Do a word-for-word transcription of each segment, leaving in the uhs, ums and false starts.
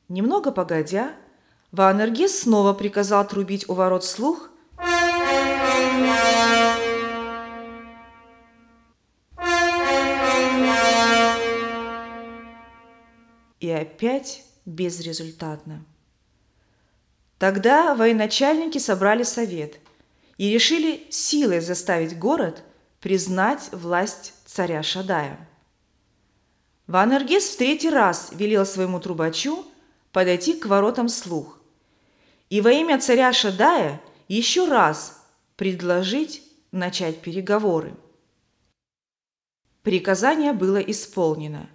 Немного погодя, Ваанергес снова приказал трубить у ворот слух, и опять безрезультатно. Тогда военачальники собрали совет и решили силой заставить город признать власть царя Шадая. Ваанергес в третий раз велел своему трубачу подойти к воротам слух и во имя царя Шадая еще раз предложить начать переговоры. Приказание было исполнено.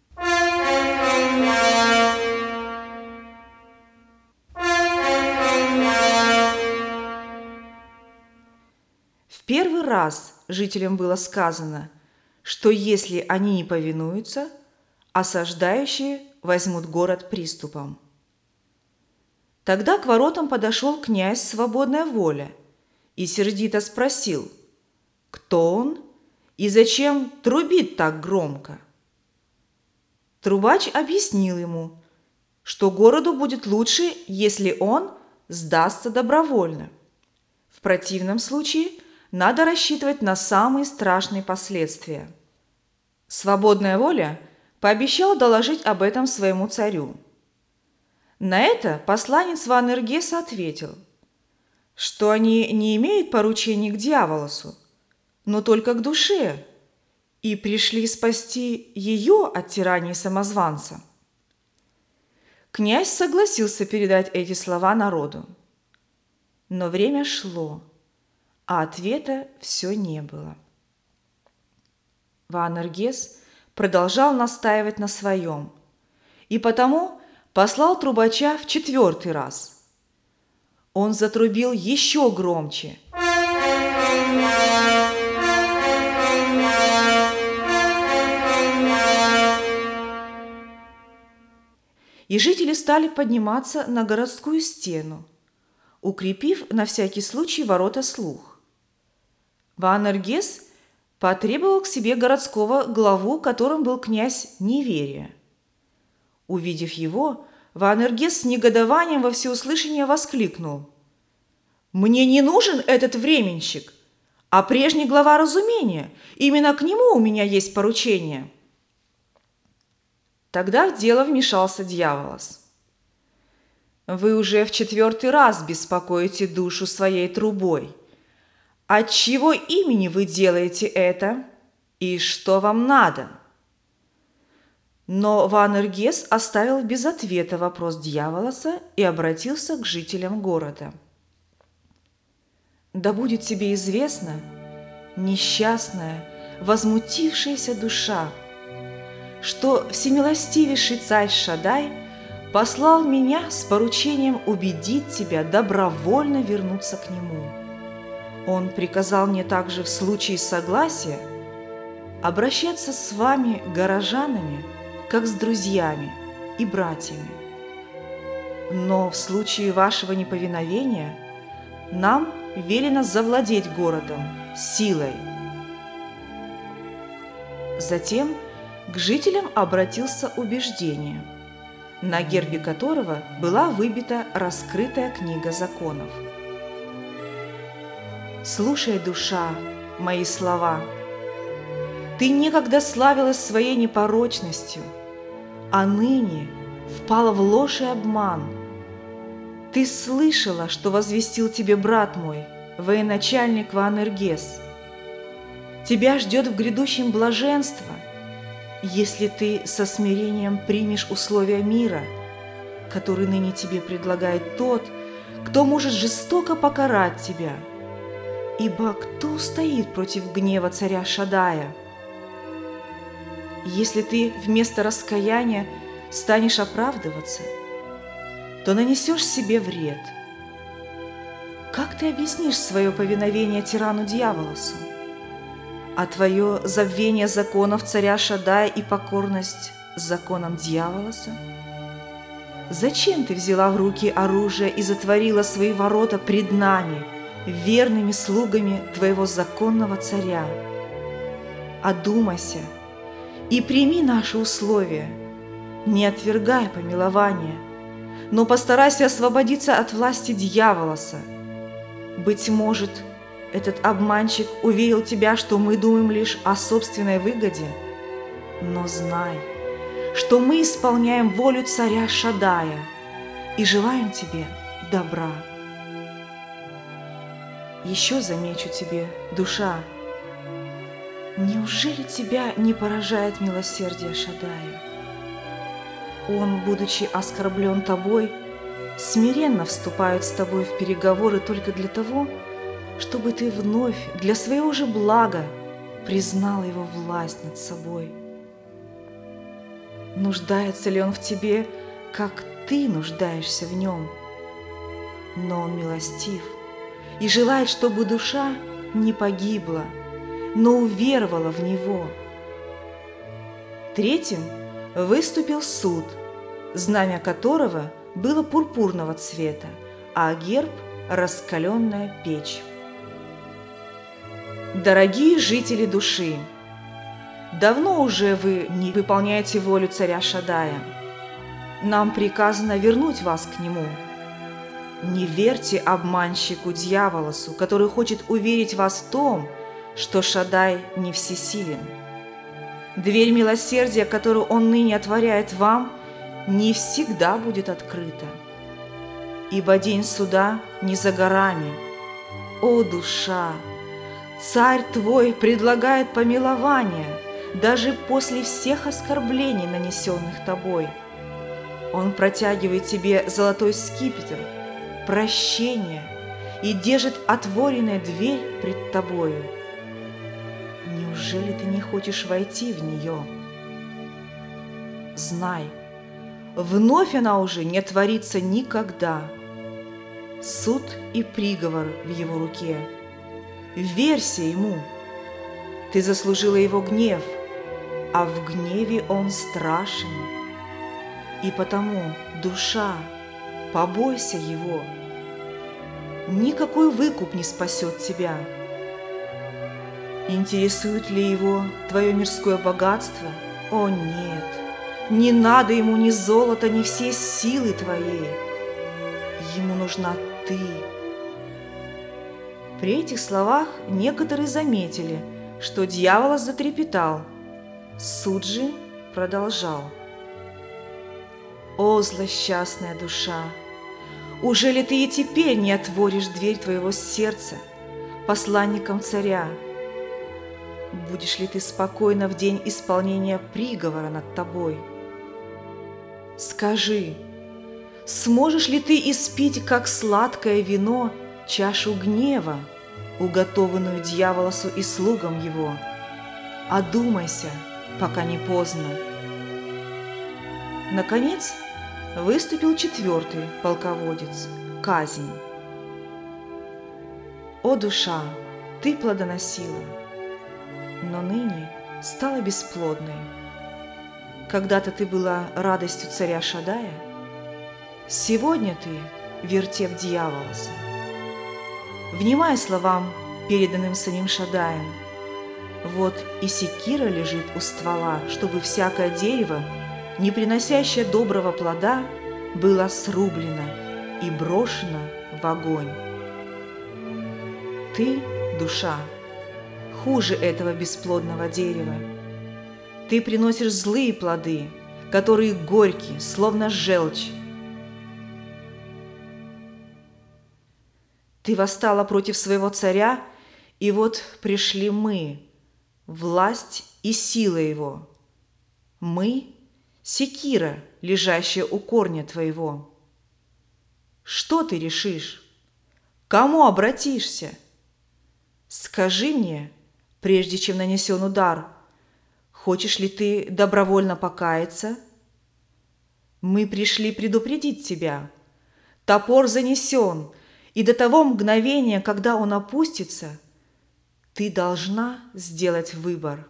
В первый раз жителям было сказано, что если они не повинуются, осаждающие возьмут город приступом. Тогда к воротам подошел князь Свободная Воля и сердито спросил, кто он и зачем трубит так громко. Трубач объяснил ему, что городу будет лучше, если он сдастся добровольно. В противном случае надо рассчитывать на самые страшные последствия. Свободная Воля пообещал доложить об этом своему царю. На это посланец Ваанергеса ответил, что они не имеют поручений к дьяволосу, но только к душе, и пришли спасти ее от тирании самозванца. Князь согласился передать эти слова народу. Но время шло, а ответа все не было. Ваанергес продолжал настаивать на своем, и потому послал трубача в четвертый раз. Он затрубил еще громче. И жители стали подниматься на городскую стену, укрепив на всякий случай ворота слух. Ваанергес потребовал к себе городского главу, которым был князь Неверия. Увидев его, Ваанергес с негодованием во всеуслышание воскликнул: «Мне не нужен этот временщик, а прежний глава разумения, именно к нему у меня есть поручение». Тогда в дело вмешался дьяволос. «Вы уже в четвертый раз беспокоите душу своей трубой. От чьего имени вы делаете это? И что вам надо?» Но Ваанергес оставил без ответа вопрос дьяволоса и обратился к жителям города. «Да будет тебе известно, несчастная, возмутившаяся душа, что всемилостивейший царь Шадай послал меня с поручением убедить тебя добровольно вернуться к нему. Он приказал мне также в случае согласия обращаться с вами, горожанами, как с друзьями и братьями. Но в случае вашего неповиновения нам велено завладеть городом силой». Затем к жителям обратился убеждение, на гербе которого была выбита раскрытая книга законов. «Слушай, душа, мои слова. Ты некогда славилась своей непорочностью, а ныне впала в ложь и обман. Ты слышала, что возвестил тебе брат мой, военачальник Ваанергес. Тебя ждет в грядущем блаженство, если ты со смирением примешь условия мира, который ныне тебе предлагает тот, кто может жестоко покарать тебя. Ибо кто стоит против гнева царя Шадая? Если ты вместо раскаяния станешь оправдываться, то нанесешь себе вред. Как ты объяснишь свое повиновение тирану дьяволосу, а твое забвение законов царя Шадая и покорность законам дьяволоса? Зачем ты взяла в руки оружие и затворила свои ворота пред нами, верными слугами твоего законного царя? Одумайся и прими наши условия, не отвергай помилования, но постарайся освободиться от власти дьяволоса. Быть может, этот обманщик уверил тебя, что мы думаем лишь о собственной выгоде, но знай, что мы исполняем волю царя Шаддая и желаем тебе добра. Еще замечу тебе, душа, неужели тебя не поражает милосердие Шаддая? Он, будучи оскорблен тобой, смиренно вступает с тобой в переговоры только для того, чтобы ты вновь для своего же блага признала его власть над собой. Нуждается ли он в тебе, как ты нуждаешься в нем? Но он милостив и желает, чтобы душа не погибла, но уверовала в него. Третьим выступил суд, знамя которого было пурпурного цвета, а герб – раскаленная печь. Дорогие жители души, давно уже вы не выполняете волю царя Шаддая. Нам приказано вернуть вас к нему. Не верьте обманщику дьяволосу, который хочет уверить вас в том, что Шаддай не всесилен. Дверь милосердия, которую он ныне отворяет вам, не всегда будет открыта, ибо день суда не за горами. О, душа! Царь твой предлагает помилование даже после всех оскорблений, нанесенных тобой. Он протягивает тебе золотой скипетр, прощение и держит отворенная дверь пред тобою. Неужели ты не хочешь войти в нее? Знай, вновь она уже не творится никогда. Суд и приговор в его руке. Верься ему. Ты заслужила его гнев, а в гневе он страшен. И потому, душа, побойся его. Никакой выкуп не спасет тебя. Интересует ли его твое мирское богатство? О, нет! Не надо ему ни золота, ни всей силы твоей. Ему нужна ты. При этих словах некоторые заметили, что дьявол затрепетал. Суд же продолжал. О, злосчастная душа! Ужели ты и теперь не отворишь дверь твоего сердца посланникам царя? Будешь ли ты спокойна в день исполнения приговора над тобой? Скажи, сможешь ли ты испить, как сладкое вино, чашу гнева, уготованную дьяволосу и слугам его? Одумайся, пока не поздно. Наконец, выступил четвертый полководец – Казнь. О, душа, ты плодоносила, но ныне стала бесплодной. Когда-то ты была радостью царя Шаддая, сегодня ты вертеп дьяволоса. Внимай словам, переданным самим Шаддаем. Вот и секира лежит у ствола, чтобы всякое дерево, не приносящее доброго плода, было срублено и брошено в огонь. Ты, душа, хуже этого бесплодного дерева. Ты приносишь злые плоды, которые горькие, словно желчь. Ты восстала против своего царя, и вот пришли мы, власть и сила его. Мы – секира, лежащая у корня твоего. Что ты решишь? Кому обратишься? Скажи мне, прежде чем нанесен удар, хочешь ли ты добровольно покаяться? Мы пришли предупредить тебя. Топор занесен, и до того мгновения, когда он опустится, ты должна сделать выбор.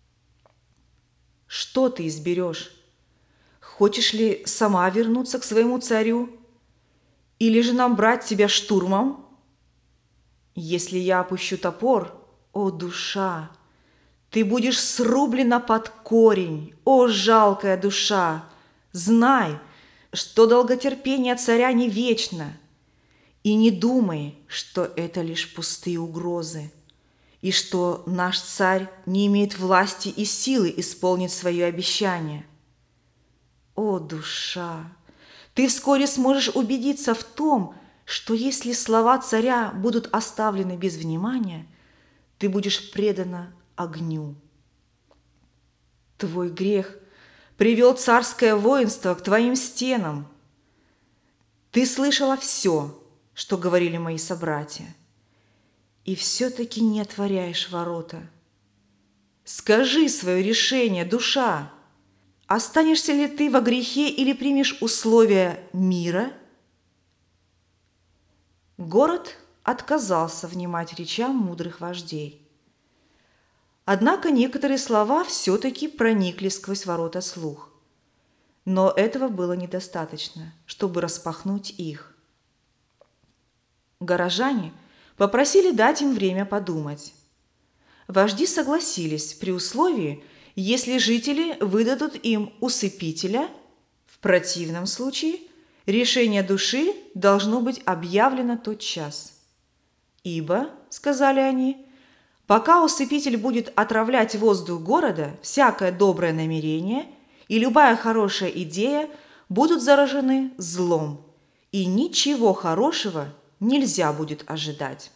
Что ты изберешь? Хочешь ли сама вернуться к своему царю? Или же нам брать тебя штурмом? Если я опущу топор, о, душа, ты будешь срублена под корень, о, жалкая душа! Знай, что долготерпение царя не вечно, и не думай, что это лишь пустые угрозы, и что наш царь не имеет власти и силы исполнить свое обещание. О, душа, ты вскоре сможешь убедиться в том, что если слова царя будут оставлены без внимания, ты будешь предана огню. Твой грех привел царское воинство к твоим стенам. Ты слышала все, что говорили мои собратья, и все-таки не отворяешь ворота. Скажи свое решение, душа. Останешься ли ты во грехе или примешь условия мира? Город отказался внимать речам мудрых вождей. Однако некоторые слова все-таки проникли сквозь ворота слух. Но этого было недостаточно, чтобы распахнуть их. Горожане попросили дать им время подумать. Вожди согласились при условии, если жители выдадут им усыпителя. В противном случае решение души должно быть объявлено тотчас. «Ибо, — сказали они, — пока усыпитель будет отравлять воздух города, всякое доброе намерение и любая хорошая идея будут заражены злом, и ничего хорошего нельзя будет ожидать».